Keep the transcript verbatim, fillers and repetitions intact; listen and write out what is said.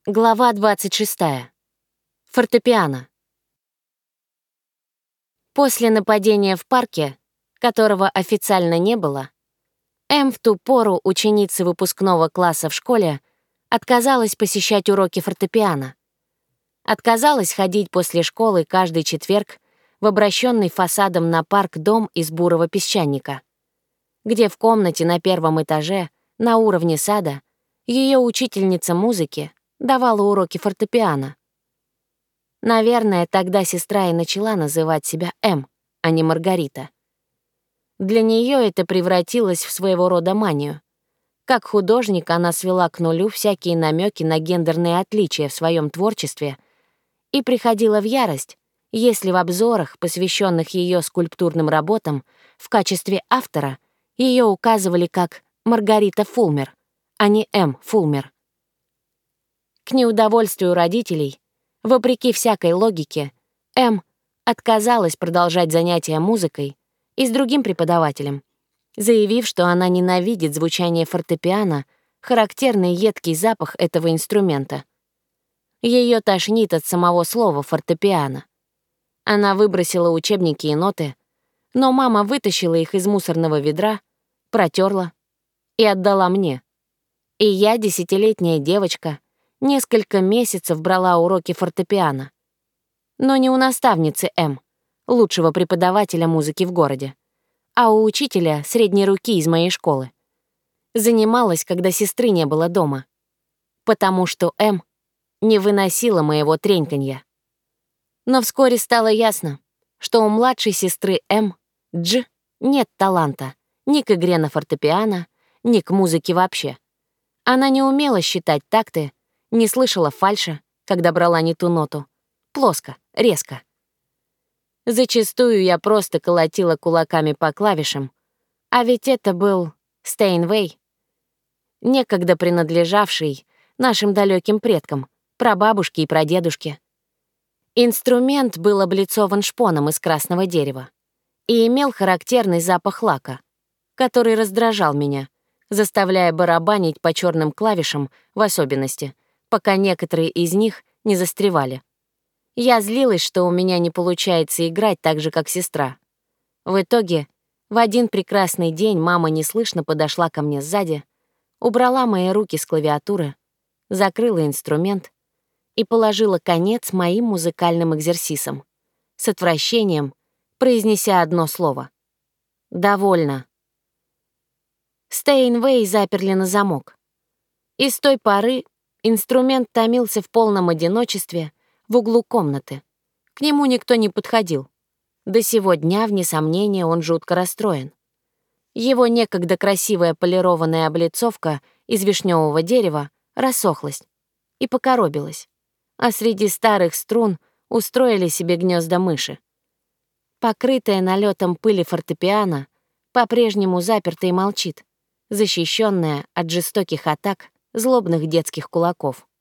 Глава двадцать шестая. Фортепиано. После нападения в парке, которого официально не было, Эм, в ту пору ученица выпускного класса в школе, отказалась посещать уроки фортепиано. Отказалась ходить после школы каждый четверг в обращенный фасадом на парк дом из бурого песчаника, где в комнате на первом этаже, на уровне сада, ее учительница музыки давала уроки фортепиано. Наверное, тогда сестра и начала называть себя Эм, а не Маргарита. Для нее это превратилось в своего рода манию. Как художник она свела к нулю всякие намеки на гендерные отличия в своем творчестве и приходила в ярость, если в обзорах, посвященных ее скульптурным работам, в качестве автора ее указывали как Маргарита Фулмер, а не Эм Фулмер. К неудовольствию родителей, вопреки всякой логике, Эм отказалась продолжать занятия музыкой и с другим преподавателем, заявив, что она ненавидит звучание фортепиано, характерный едкий запах этого инструмента. Ее тошнит от самого слова «фортепиано». Она выбросила учебники и ноты, но мама вытащила их из мусорного ведра, протерла и отдала мне. И я, десятилетняя девочка, несколько месяцев брала уроки фортепиано. Но не у наставницы Эм, лучшего преподавателя музыки в городе, а у учителя средней руки из моей школы. Занималась, когда сестры не было дома, потому что Эм не выносила моего треньканья. Но вскоре стало ясно, что у младшей сестры Эм, Дж, нет таланта ни к игре на фортепиано, ни к музыке вообще. Она не умела считать такты, не слышала фальша, когда брала не ту ноту. Плоско, резко. Зачастую я просто колотила кулаками по клавишам, а ведь это был Стейнвей, некогда принадлежавший нашим далеким предкам, прабабушке и прадедушке. Инструмент был облицован шпоном из красного дерева и имел характерный запах лака, который раздражал меня, заставляя барабанить по черным клавишам в особенности, пока некоторые из них не застревали. Я злилась, что у меня не получается играть так же, как сестра. В итоге, в один прекрасный день мама неслышно подошла ко мне сзади, убрала мои руки с клавиатуры, закрыла инструмент и положила конец моим музыкальным экзерсисам, с отвращением произнеся одно слово. «Довольно». Стейнвей заперли на замок. И с той поры инструмент томился в полном одиночестве в углу комнаты. К нему никто не подходил. До сего дня, вне сомнения, он жутко расстроен. Его некогда красивая полированная облицовка из вишневого дерева рассохлась и покоробилась, а среди старых струн устроили себе гнезда мыши. Покрытая налетом пыли фортепиано по-прежнему заперта и молчит, защищенная от жестоких атак злобных детских кулаков.